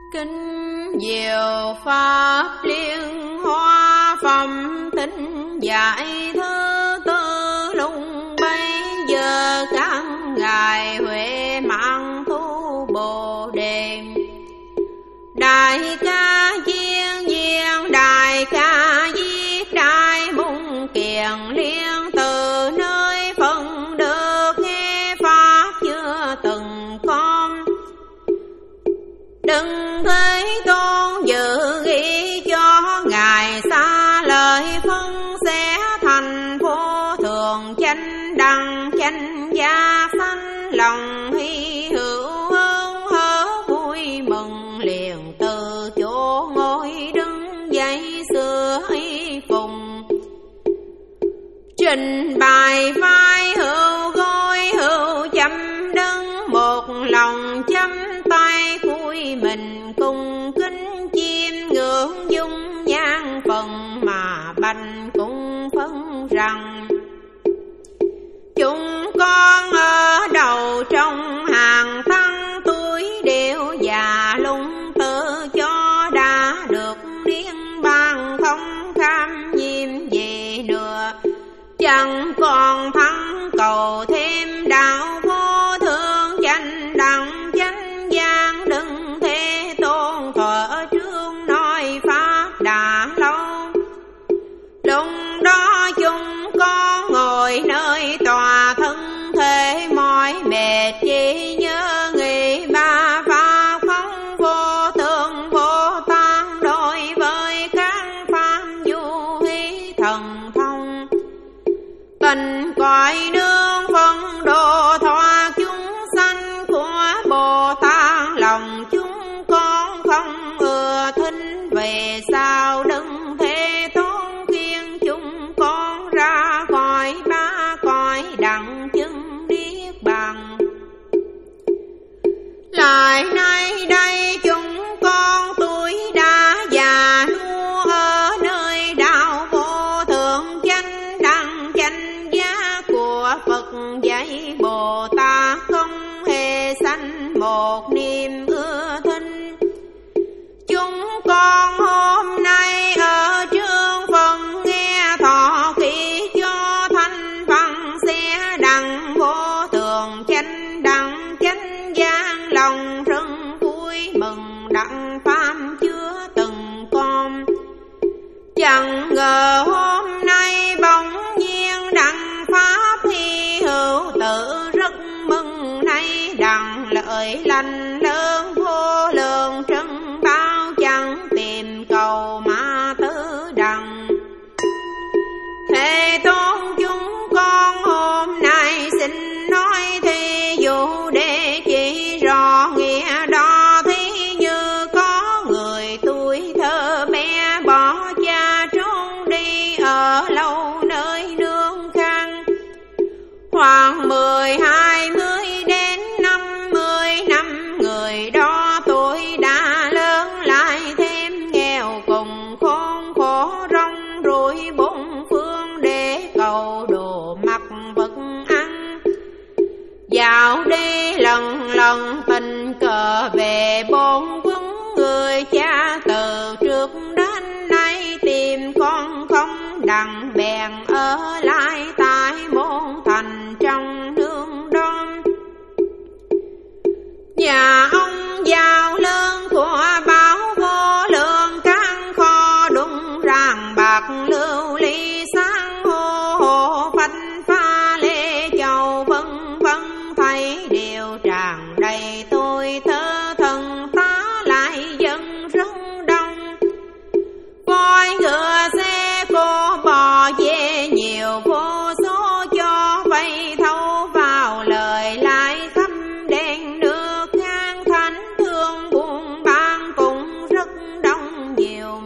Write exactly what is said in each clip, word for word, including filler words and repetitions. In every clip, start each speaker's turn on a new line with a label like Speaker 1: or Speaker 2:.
Speaker 1: Kinh diệu pháp liên hoa phẩm tính giải thứ tư lung bây giờ các ngài huệ mạng thu bồ đề. Đại ca chiên viên đại ca viết đại mung kiền liên từ nơi phân được nghe pháp chưa từng con. Đừng thấy tôn dự ghi cho ngài xa lời phân sẽ thành vô thường chánh đẳng chánh gia sanh lòng hy hữu hơn hớ vui mừng liền từ chỗ ngồi đứng dậy xưa y phùng. Trình bày vai hữu gối hữu chăm đứng một lòng chăm tay cúi mình cùng kính chiêm ngưỡng dung nhan phần mà bành cũng phân rằng chúng con ở đầu trong hàng tăng tuổi đều già lung tự cho đã được niên bàn không kham nhiễm gì nữa. Chẳng còn thắng cầu thêm đạo vô thượng chánh đẳng chánh gian đừng thế tôn thuở trương nói pháp đã lâu. Lúc đó chúng con ngồi nơi tòa thân thể mỏi mệt chỉ nhớ nghĩ ba pháp không vô tượng vô tan đối với các pháp du hí thần thông. Tình cõi nương phân độ thoa chúng sanh của Bồ Tát lòng chúng con không ưa thính. Về sau đừng thế tôn khuyên chúng con ra khỏi ba cõi đặng chứng niết bàn. Lại nay đây chúng con tuổi đã già nua ở nơi đạo vô thượng chánh đẳng chánh giá của Phật dạy Bồ Tát không hề sanh một niềm ưa thính. Chúng con hôm nay ở trương phần nghe thọ kỹ cho thanh văn sẽ đặng vô thường chánh đẳng chánh gian lòng rưng vui mừng đặng pháp chưa từng con. Chẳng ngờ hôm nay bỗng nhiên đặng pháp hy hữu tự rất mừng nay đặng lợi lành lớn vô lượng trân bao chẳng tìm cầu mà tứ đặng. Thế tôn chúng con hôm nay xin nói thí dụ để chỉ rõ nghĩa đó. Thí như có người tuổi thơ bé bỏ cha trốn đi ở lâu nơi nương khang, khoảng mười hai mươi đến năm mươi năm người đó tuổi đã lớn lại thêm nghèo cùng khốn khổ rong ruổi bốn phương để cầu đồ mặc vật ăn. Dạo đi lần lần tình cờ về bốn quân người cha từ trước đến nay tìm con không đặng bèn ở lại tại môn thành trong nương đom. Nhà ông giàu lớn của báo vô lượng căn kho đụng ràng bạc lưu ly sáng hô hồ phanh pha lê châu vân vân thấy điều tràn đầy tôi thơ thần tá lại dân rất đông. Voi ngựa xe cô bò về nhiều vô số cho vay thâu vào lời lại khắp đèn nước ngang thánh thương buôn bán cũng rất đông nhiều.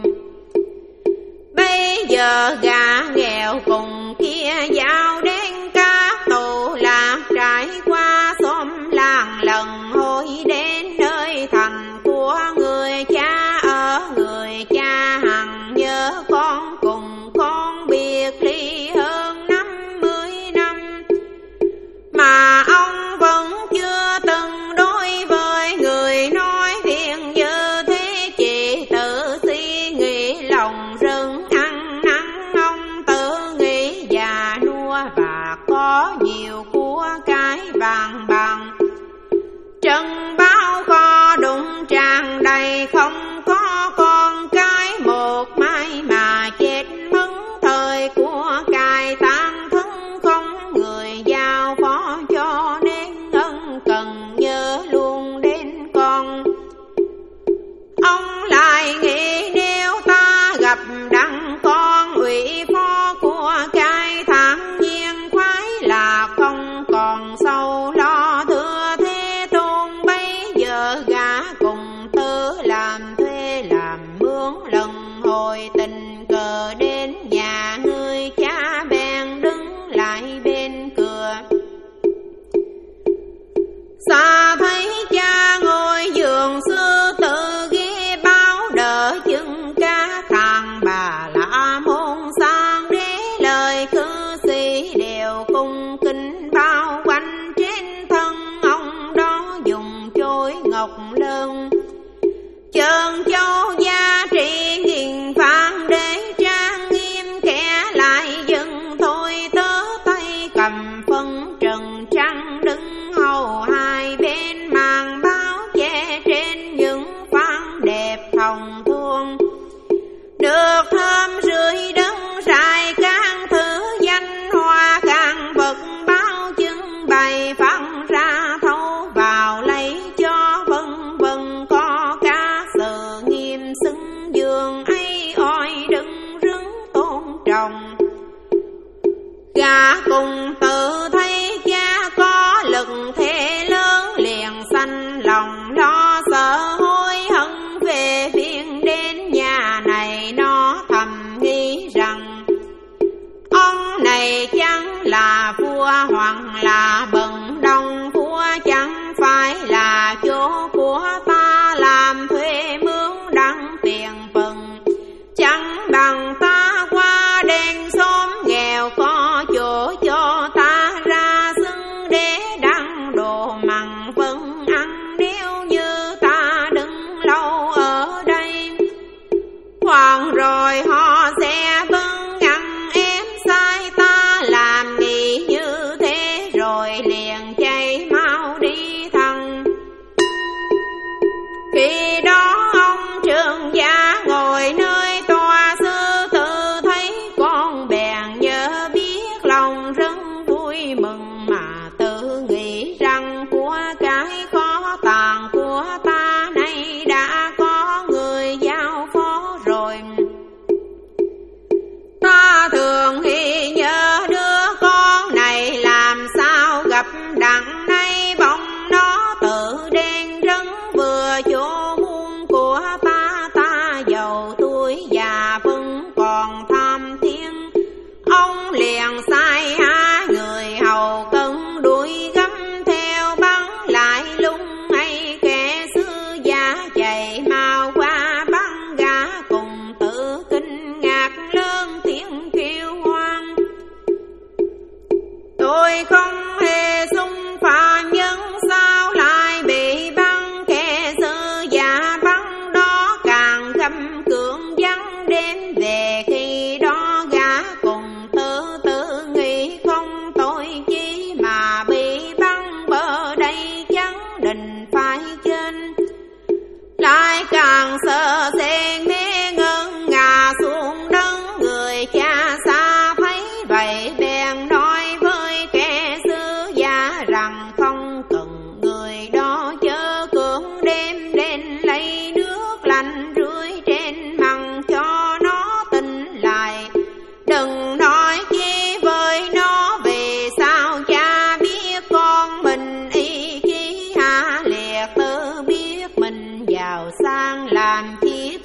Speaker 1: Bây giờ gà nghèo cùng kia giao đến các tù lạc trải qua xóm làng lần hối không có con cái một mai mà chết mất, thời của cải tan thân không người giao phó, cho nên ân cần nhớ luôn đến con. Ông lại nghĩ nếu ta gặp đặng con ủy phó của cải thản nhiên khoái là không còn sâu lo thưa thế tôn, bây giờ gã cùng tư làm thuê làm mướn, lần hồi tình cờ đến nhà ngươi cha bèn đứng lại bên cửa. Xa thấy cha ngồi giường sư tử ghé báo đỡ chừng cá thằng bà la môn sang đế lời cư sĩ đều cung kính bao quanh, trên thân ông đó dùng chối ngọc lớn trơn châu giá trị nghìn vạn để trang nghiêm, kẻ lại dừng thôi tớ tay cầm phân trần trăng đứng hầu hai bên màn báo che trên những phán đẹp thòng thuông, được thơm rưỡi đất rải các thứ danh hoa càng vật bao trưng bày phát ra thấu vào lấy cho vân vân, có cả sự nghiêm xứng dương ấy oi đứng rứng tôn trọng. Gã cùng tự thấy cha có lực thế lớn, liền sanh lòng lo sợ hối hận về việc đến nhà này, nó thầm nghĩ rằng ông này chẳng là vua hoặc là bần đông, vua chẳng phải là chỗ của ta làm thuê mướn đặng tiền phần, chẳng bằng ta qua đèn xóm nghèo có chỗ cho ta ra xưng để đặng đồ mặn vẫn ăn, nếu như ta đứng lâu ở đây hoàng rồi họ sẽ vâng ngăn em sai ta, làm nghĩ như thế rồi liền chạy mau đi thẳng. Khi đó ông trưởng giả ngồi nơi tòa sư tử thấy con bèn nhớ biết lòng rất vui mừng, mà tự nghĩ rằng của cái khó tàn của ta nay đã có người giao phó rồi. Ta thường khi nhớ đứa con này làm sao gặp đặng nay bỗng nó tự đen rấn vừa chỗ muôn của ta, ta giàu tuổi già vẫn còn tham thiên. Ông liền sai hai người hầu cân đuổi gắm theo bắn lại lung ấy, kẻ sư giả chạy mau qua bắn gã cùng tự kinh ngạc lớn tiếng kêu hoan. Tôi không hề xung phạm nhân sao lại bị bắn, kẻ sư giả bắn đó càng găm cưỡng vắng đến về, khi đó gã cùng tự tự nghĩ không tội chi mà bị bắn bờ đây chẳng định phải trên, lại càng sợ sẽ mê ngân ngà xuống đất. Người cha xa thấy vậy bèn nói với kẻ sư giả rằng không cần người đó chớ cưỡng đêm đến lấy nước lạnh rưới trên mặt cho nó tỉnh lại, đừng nói chi với nó vì sao cha biết con mình ý chí hạ liệt, tự biết mình giàu sang làm chiếc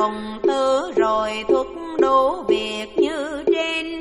Speaker 1: cùng tư rồi thuật đủ việc như trên.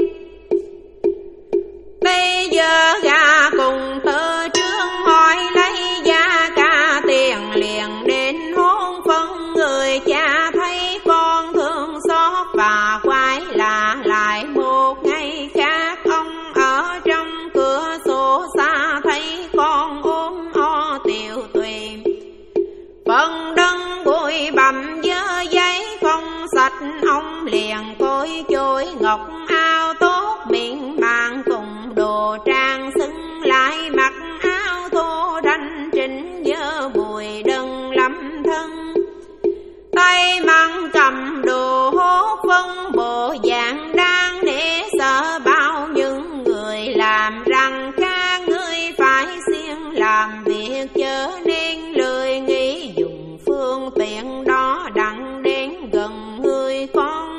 Speaker 1: Bây giờ gà cùng tư trương hỏi lấy giá cả tiền liền đến hôn phân. Người cha thấy con thương xót và quay là lại một ngày khác. Ông ở trong cửa sổ xa thấy con ốm o tiều tùy. Phần đất bụi bặm dơ giấy không sạch. Ông liền cối chối ngọc áo tốt miệng màng cùng đồ trang xứng lại mặc áo thô đanh trinh dơ bụi đừng lắm thân. Tay mang cầm đồ hốt phân bộ dạng đang để sợ bao những người làm rằng khác người phải siêng làm việc chớ nên lười nghĩ dùng phương tiện đó đặng đến gần người con.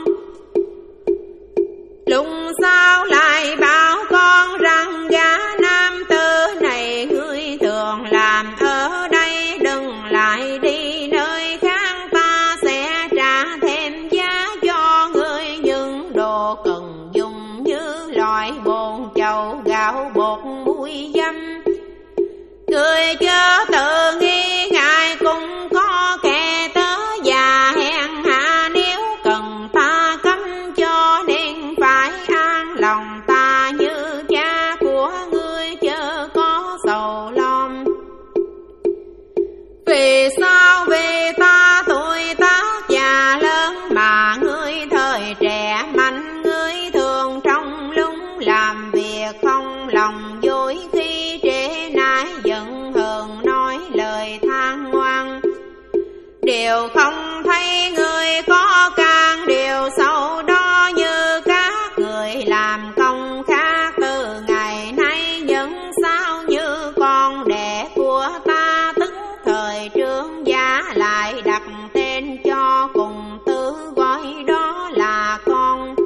Speaker 1: Lúc sau lại bảo con rằng gã nam tử này người thường làm ở đây đừng lại đi nơi khác, ta sẽ trả thêm giá cho người những đồ cần dùng như loại bồn chậu gạo bột muối dăm. Người chớ tự nghi ngại cũng có kẻ tớ già hèn hạ nếu cần ta cấm cho nên phải an lòng ta như cha của ngươi chớ có sầu lòng. Vì sao vì ta tuổi tác già lớn mà ngươi thời trẻ mạnh, ngươi thường trong lúc làm việc không lòng dối khi trễ nải giận hờn nói lời than ngoan. Điều không thấy người có càng điều xấu đó như các người làm công khác từ ngày nay vẫn sao như con đẻ của ta, tức thời trương gia lại đặt tên cho cùng tư gọi đó là con.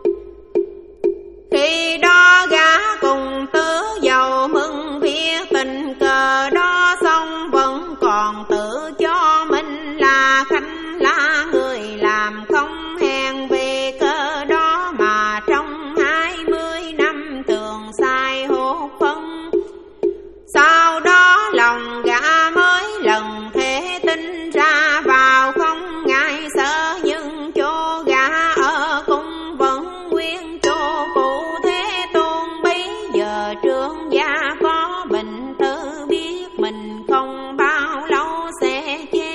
Speaker 1: Khi đó gã cùng tứ giàu mừng việc tình cờ đó xong vẫn còn tự cho mình là khanh là người làm không hèn về cớ đó mà trong hai mươi năm thường sai hốt phân. Sau đó lòng gã mới lần thế tin ra vào không ngại sợ nhưng chỗ gã ở cũng vẫn nguyên chỗ cũ thế tôn. Bấy giờ trương gia có bệnh tự biết mình không bao lâu sẽ chết,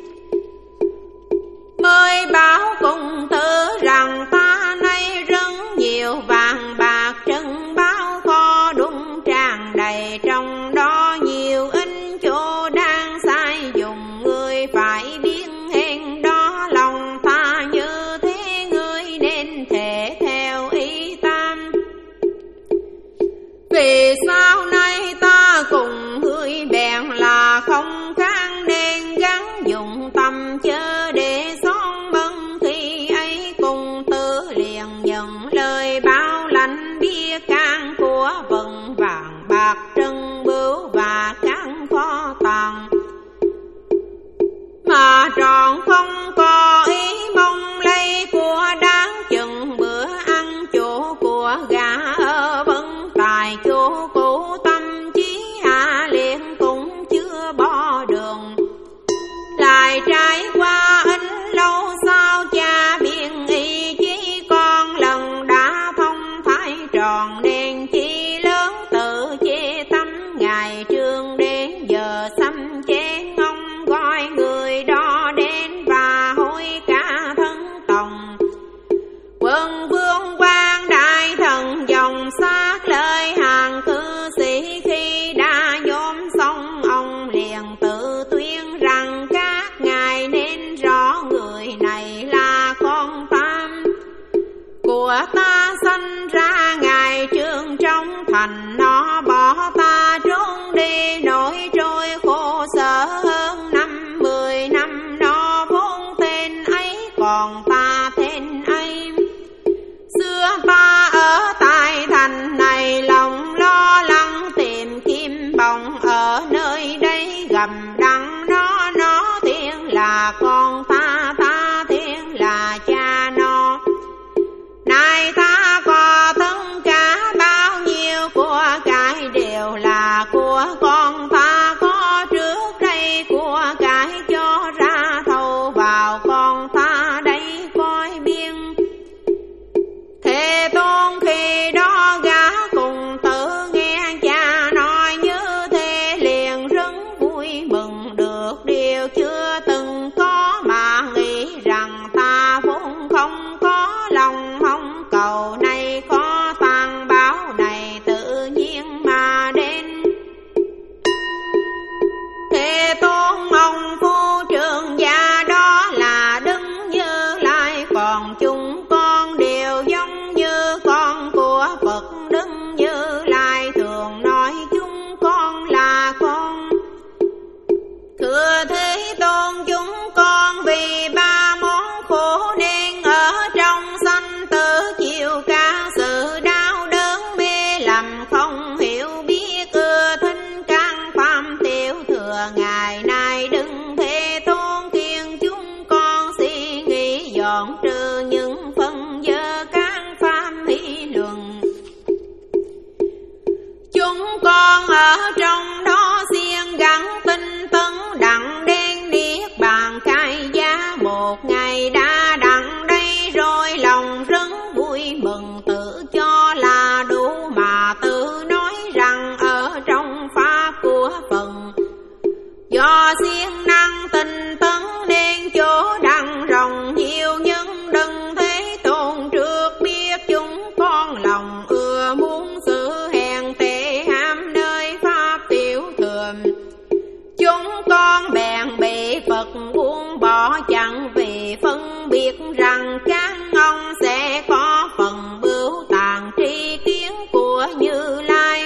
Speaker 1: mới bảo cùng tử rằng ta nay rất nhiều vàng bạc trân báo kho đúng tràn đầy, trong đó nhiều in chỗ đang sai dùng người phải biết hèn đó lòng ta như thế ngươi nên thể theo ý tam. Vì sau này ta cùng ngươi bèn là không kháng nên gắn dụng tâm chớ để son bân. Khi ấy cùng tử liền nhận lời báo lãnh biết can của vần vàng bạc trân bướu và các kho tàng, mà tròn không có ý mong lấy của đáng chừng bữa ăn chỗ của gã ở vẫn tại chỗ cũ. Tâm trí hạ liền cũng chưa bỏ đường, lại trải qua ít lâu sau cha biên ý chí con lần đã thông thái tròn nên chi lớn tự chê tâm. Ngày trương đến giờ xăm chén ông gọi người đó đến và hối cả thân tòng. Quân vương quan đại thần dòng xác lời hàng cư sĩ khi đã nhóm xong ông liền tự tuyên rằng các ngài nên rõ người này là con tam của ta sanh ra ngày trương trong thành. Nó bỏ ta trốn đi nổi trôi khổ sở hơn năm mười năm, nó vốn tên ấy còn ta tên ấy. Xưa ta ở tại thành này lòng lo lắng tìm kim bồng ở nơi đây gầm đắng nó nó thiên là con ta ta thiên bỏ chẳng vì phân biệt rằng các ông sẽ có phần bưu tàn tri kiến của Như Lai.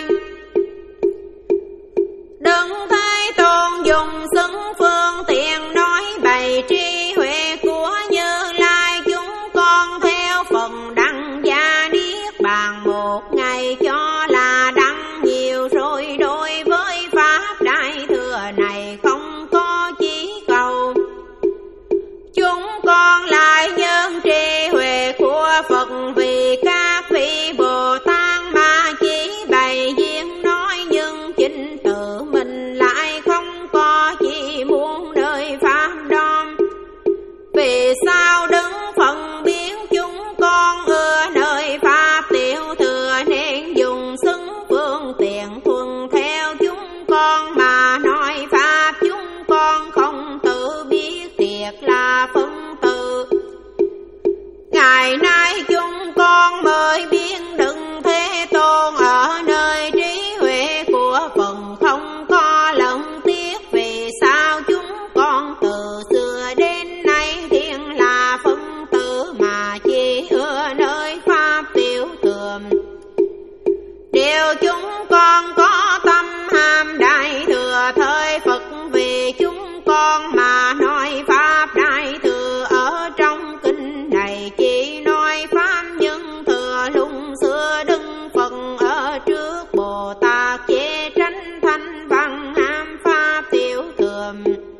Speaker 1: Đấng Thế Tôn dùng xứng phương tiện nói bày trí huệ của Như Lai, chúng con theo phần đăng gia niết bàn một ngày cho là đăng nhiều rồi. Đối với pháp đại thừa này không có chí cầu, chúng con lại nhân trí huệ của Phật vì các vị Bồ Tát mà chỉ bày duyên nói, nhưng chính tự mình lại không có chỉ muốn nơi pháp đó. Vì sao đứng phần biến chúng con ưa nơi pháp tiểu thừa, nên dùng xứng phương tiện thuần theo chúng con mà nói pháp chúng con không tự biết thiệt là phân tự. Ngày nay chúng con mới biết đừng Thế Tôn ở nơi trí huệ của phần không có lẫn tiếc. Vì sao chúng con từ xưa đến nay thiên là phân tử mà chỉ ưa nơi pháp tiểu thừa. Điều chúng con có tâm ham đại thừa thời Phật, vì chúng con mà nói pháp đại thừa. Ở trong kinh này chỉ nói pháp nhân thừa, lung xưa đứng phần ở trước Bồ Tát chế tránh thanh văn ham pháp tiểu thừa.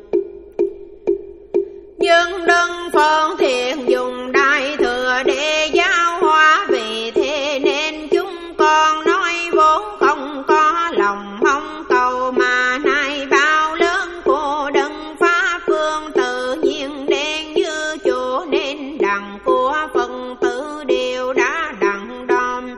Speaker 1: Nhưng đấng Phật thiện dùng đại thừa để giáo hóa, vì thế nên chúng con nói vốn không có lòng mong cầu, mà nay bao lớn của đấng pháp vương tự nhiên đen như chỗ, nên đặng của phần tử đều đã đặng đom.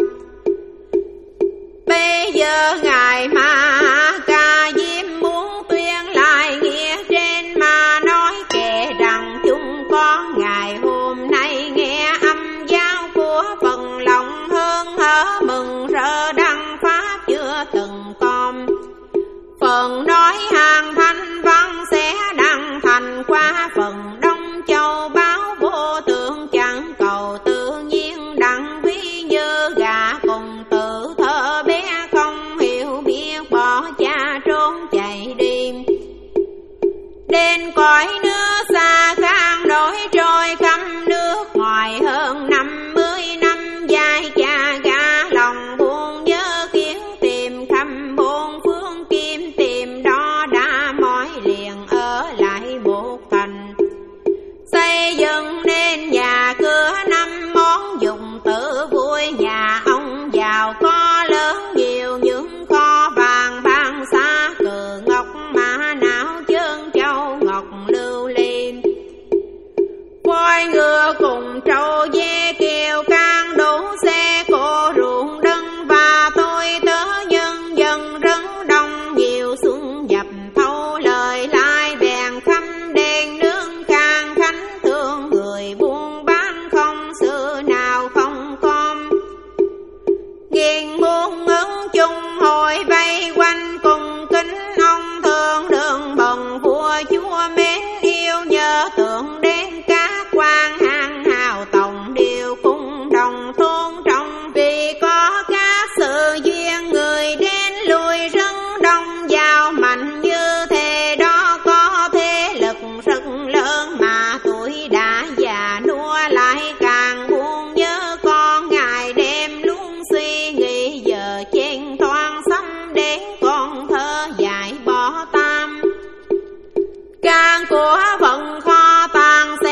Speaker 1: Bây giờ ngài Ma Ca Diêm muốn tuyên lại nghĩa trên mà nói kể rằng chúng con ngày hôm nay nghe âm giáo của phần lòng hơn hở mừng rỡ đăng pháp chưa từng con. Phần nói hàng thanh văn sẽ đăng thành qua phần Đông Châu báo vô tượng, chẳng cầu tự nhiên đặng ví như gà cùng tự thơ bé không hiểu biết bỏ cha trốn chạy đi. Đến cõi nước xa khang nổi trôi khắp nước ngoài hơn năm mươi năm dài, cha gà lòng buồn nhớ khiến tìm khắp bốn phương kim tìm đó đã mỏi liền ở lại một thành. Xây dựng nên nhà cửa năm món dùng tự vui, nhà ông giàu có lớn nhiều những kho vàng ban xa cừ ngọc mã não chân châu ngọc lưu ly. Voi ngựa cùng trâu dê kiều can đủ xe cộ ruộng đất, và tôi tớ nhân dân rất đông nhiều xuân dập thâu lời lai bèn khắp đen nương khang khánh thương người buôn bán không xưa nào không con. Nghiền muôn ứng chung hội vây quanh cùng kính ông thường đường bần vua chúa mến yêu nhớ tưởng đến các quan hàng hào tổng đều cùng đồng thôn trong. Vì có các sự duyên người đến lui rất đông, giàu mạnh như thế đó có thế lực rất lớn, mà tuổi đã già nua lại càng buồn nhớ con. Ngày đêm luôn suy nghĩ giờ chen thoáng xăm đến con thơ dài bỏ tam. Càng của vận kho tàn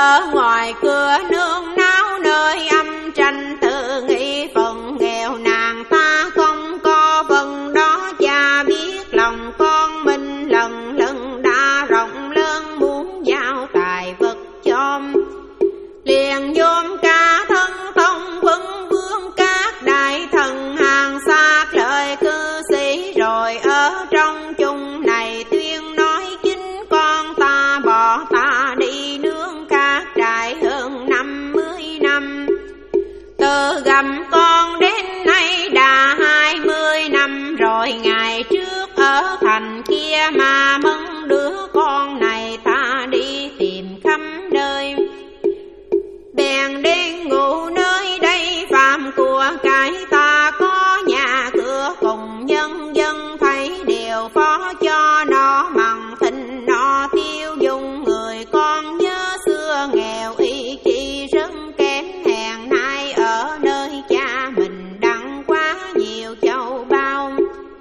Speaker 1: ở ngoài cửa nương náo nơi âm tranh tự nghĩ phần nghèo nàng ta không có phần đó cha biết lòng con mình lần lần đã rộng lớn muốn giao tài vật cho liền nhôm cả thân thông quân vương các đại thần hàng xa lời cư sĩ rồi ở trong chung này tuyên nói chính con ta bỏ ta đi nương các trại hơn năm mươi năm từ gầm con đến nay đã hai mươi năm rồi ngày trước ở thành kia mà mừng đứa con này ta đi tìm khắp nơi bèn đến ngủ nơi đây phạm của cái ta có nhà cửa cùng nhân dân thấy đều phó cho nó mặn thịnh nó tiêu dùng người con nhớ xưa nghèo ý chí rất kém hèn nay ở nơi cha mình đặng quá nhiều châu bao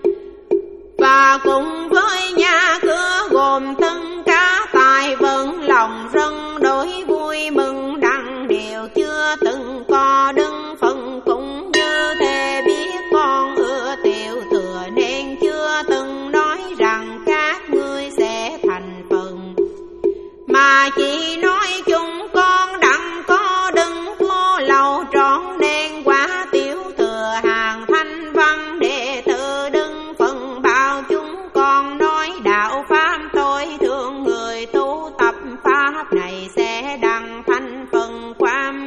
Speaker 1: và cùng với nhà cửa gồm tất cả tài vận lòng rất đối vui mừng đặng đều chưa từng có đứng phần cũng như thế biết con ưa tiểu thừa nên chưa từng nói rằng các ngươi sẽ thành phần mà chỉ nói chúng con đặng có đứng vô lầu trọn nên quá tiểu thừa hàng thanh văn đệ tử đứng phần bao chúng con nói đạo pháp tôi thương người tu tập pháp này sẽ đặng thành phần quan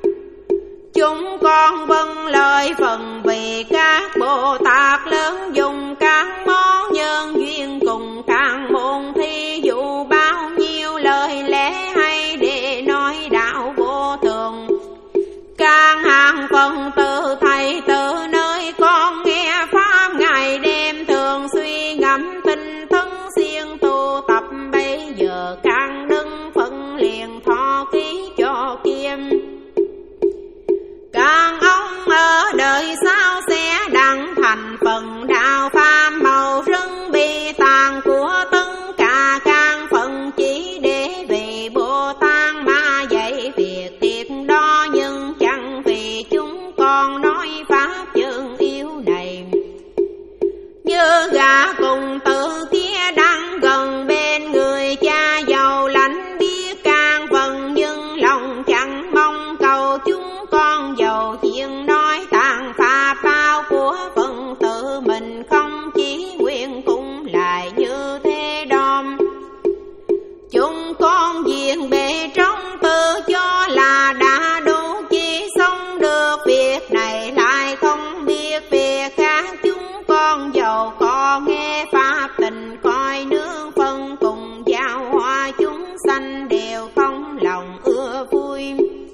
Speaker 1: chúng con vâng lời phần vì các Bồ Tát lớn dùng các món nhân duyên cùng các môn thi dụ bao nhiêu lời lẽ hay để nói đạo vô thường các hàng phần từ thầy từ nơi con nghe pháp ngày đêm thường suy ngẫm tinh tấn siêng tu tập bây giờ càng đứng phần liền thọ ký cho kiêm các ông ở đời sau sẽ đặng thành phần đạo pháp màu rừng bi tàn của tất cả các phần chỉ để vì Bồ Tát mà dạy việc tiệc đó nhưng chẳng vì chúng con nói pháp chân yêu này như gà cùng tự kia đang gần bên người cha giàu lãnh biết can phần nhưng lòng chẳng mong cầu chúng con giàu chuyện nói tàn pha bao của phần tự mình không chỉ nguyện cũng lại như thế đom chúng con diện bề trong tự cho là đã đủ chi xong được việc này lại không biết việc khác chúng con giàu có nghe pháp tình coi nương phân cùng giao hoa chúng sanh đều không lòng ưa vui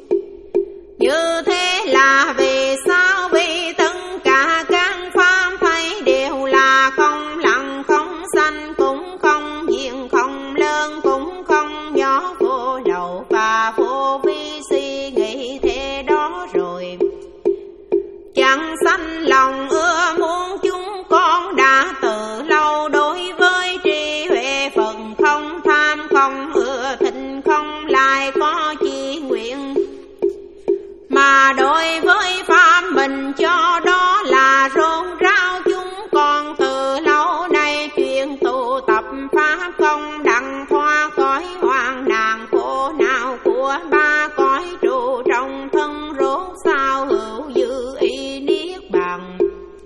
Speaker 1: như thế là vì sao vì tất cả các pháp thấy đều là không lặng không sanh cũng không diện không lớn cũng không nhỏ vô lậu và vô vi suy nghĩ thế đó rồi chẳng sanh lòng ưa muốn chúng con đã từ lâu đối với trí huệ phần không tham không ưa thịnh không lại có chi nguyện mà đối với pháp mình cho đó là rôn ráo chúng con từ lâu nay chuyên tu tập pháp không đặng thoát khỏi hoang nạn khổ não của ba cõi trụ trong thân rốt sao hữu dư y niết bàn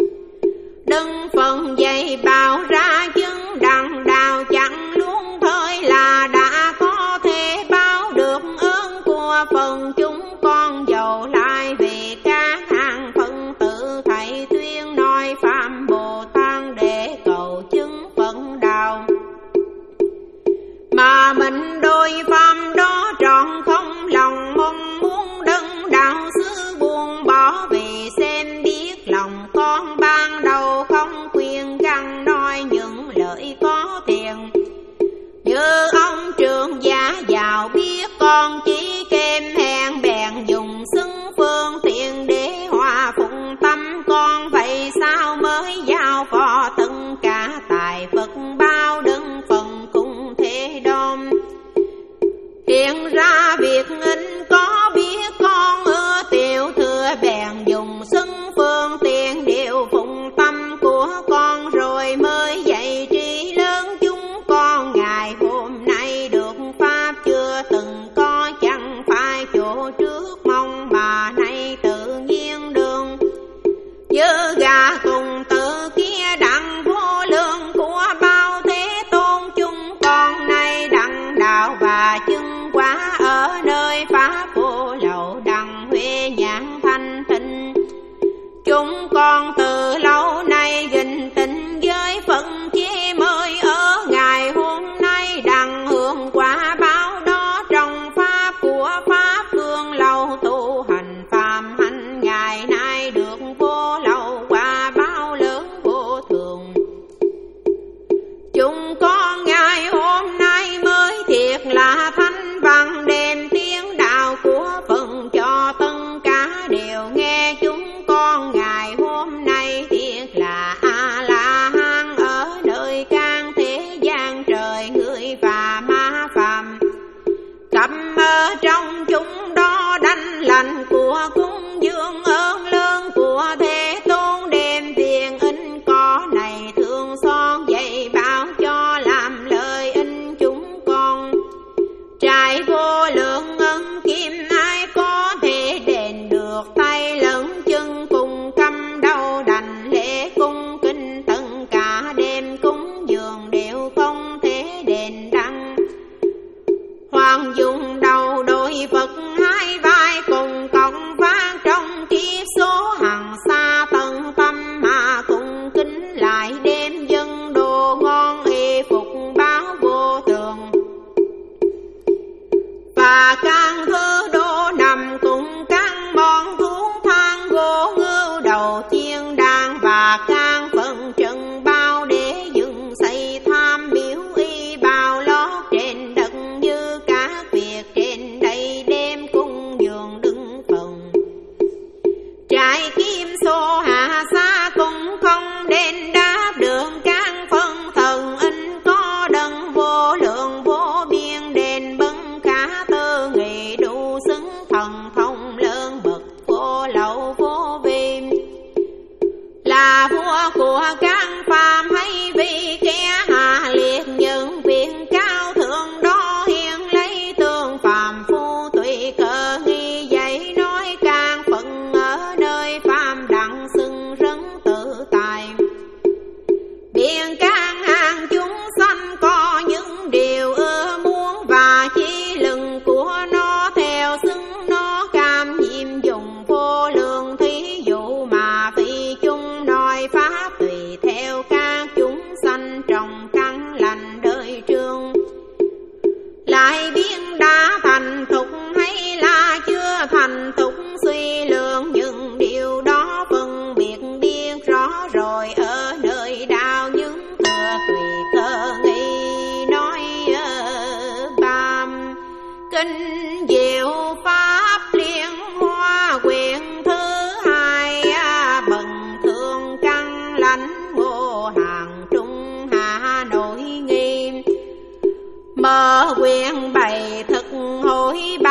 Speaker 1: đừng phần dạy bảo ra chứng đặng đạo chẳng luôn thời là đã có thể báo được ơn của phần chúng con giàu lại vì các hàng phần tự thầy tuyên nói phạm Bồ Tát để cầu chứng phận đạo mà mình đôi pháp đó trọn không lòng mong muốn đấng đạo xứ buông bỏ vì xem biết lòng con ban đầu không khuyên găng nói những lời có tiền như ông trưởng giả giàu biết con chỉ kém hèn bèn dùng xưng phương tiện để hòa phụng tâm con vậy sao mới giao phó tất cả tài vật bao đấng phần cùng thế đom ở nơi pháp vô lậu đặng huệ nhãn thanh tịnh. Chúng con từ lâu nay gìn tình với phận chế mới ở ngày hôm nay đặng hưởng quả báo đó trong pháp của pháp phương lâu tu hành phàm hạnh ngày nay được vô lậu quả báo lớn vô thường. Chúng con ngày hôm nay mới thiệt là thanh văn đêm tiếng đạo của phận cho tất cả đều nghe. Chúng con ngày hôm nay thiệt là a la hán ở nơi can thế gian trời người và ma phàm. Cầm ở trong chúng đó đảnh lành của cúng dường ơn lớn của Thế Tôn đêm tiền in có này thương son dạy bảo cho làm lời in chúng con. Trải vô lượng ân kim ai có thể đền được tay lẫn chân cùng căm đau đành lễ cung kinh tất cả đêm cúng dường đều không thể đền đặng. Hoàng dùng đầu đôi Phật hai vai cùng cộng phát trong kiếp số hằng xa tận tâm mà cùng kính lại đêm dân đồ ngon y phục báo vô thường. Và căn thứ đô nằm cùng căn món thuốc thang gỗ ngưu đầu chiên đàn và can phần trần bao để dựng xây tham biểu y bao lót trên đất như các việc trên đây đêm cung dường đứng phần. Trải kim xô hạ xa cũng không đến đáp đường can phân thần in có đấng vô lượng vô biên đền bấn khả tư nghị đủ xứng thần thông lớn bậc vô lậu vô vi. Là vua của các phàm hay vì kẻ hạ liệt những việc cao thượng đó hiền lấy tương phàm phu tùy cơ nghi dạy nói can phận ở nơi phàm đặng xưng rấn tự tài. Biện can hàng chúng sanh có những điều ưa muốn và chi lừng của nó theo xứng nó cam nhiệm dùng vô lượng thí dụ mà phi chung nói pháp tùy theo các chúng sanh trong căn lành đời trường. Lại biên đã thành thục hay là chưa thành thục suy lượng những điều đó phân biệt biết rõ rồi ở nơi đạo những thừa tùy cơ nghi nói tam kinh diệu pháp liên hoa quyển thứ hai bần thường căn lãnh ngô hàng trung hà nội nghi mở quyển bày thực hội